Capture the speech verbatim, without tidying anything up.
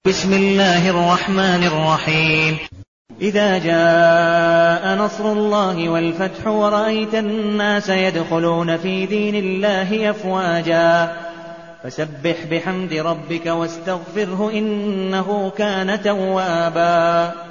بسم الله الرحمن الرحيم. إذا جاء نصر الله والفتح ورأيت الناس يدخلون في دين الله أفواجا فسبح بحمد ربك واستغفره إنه كان توابا.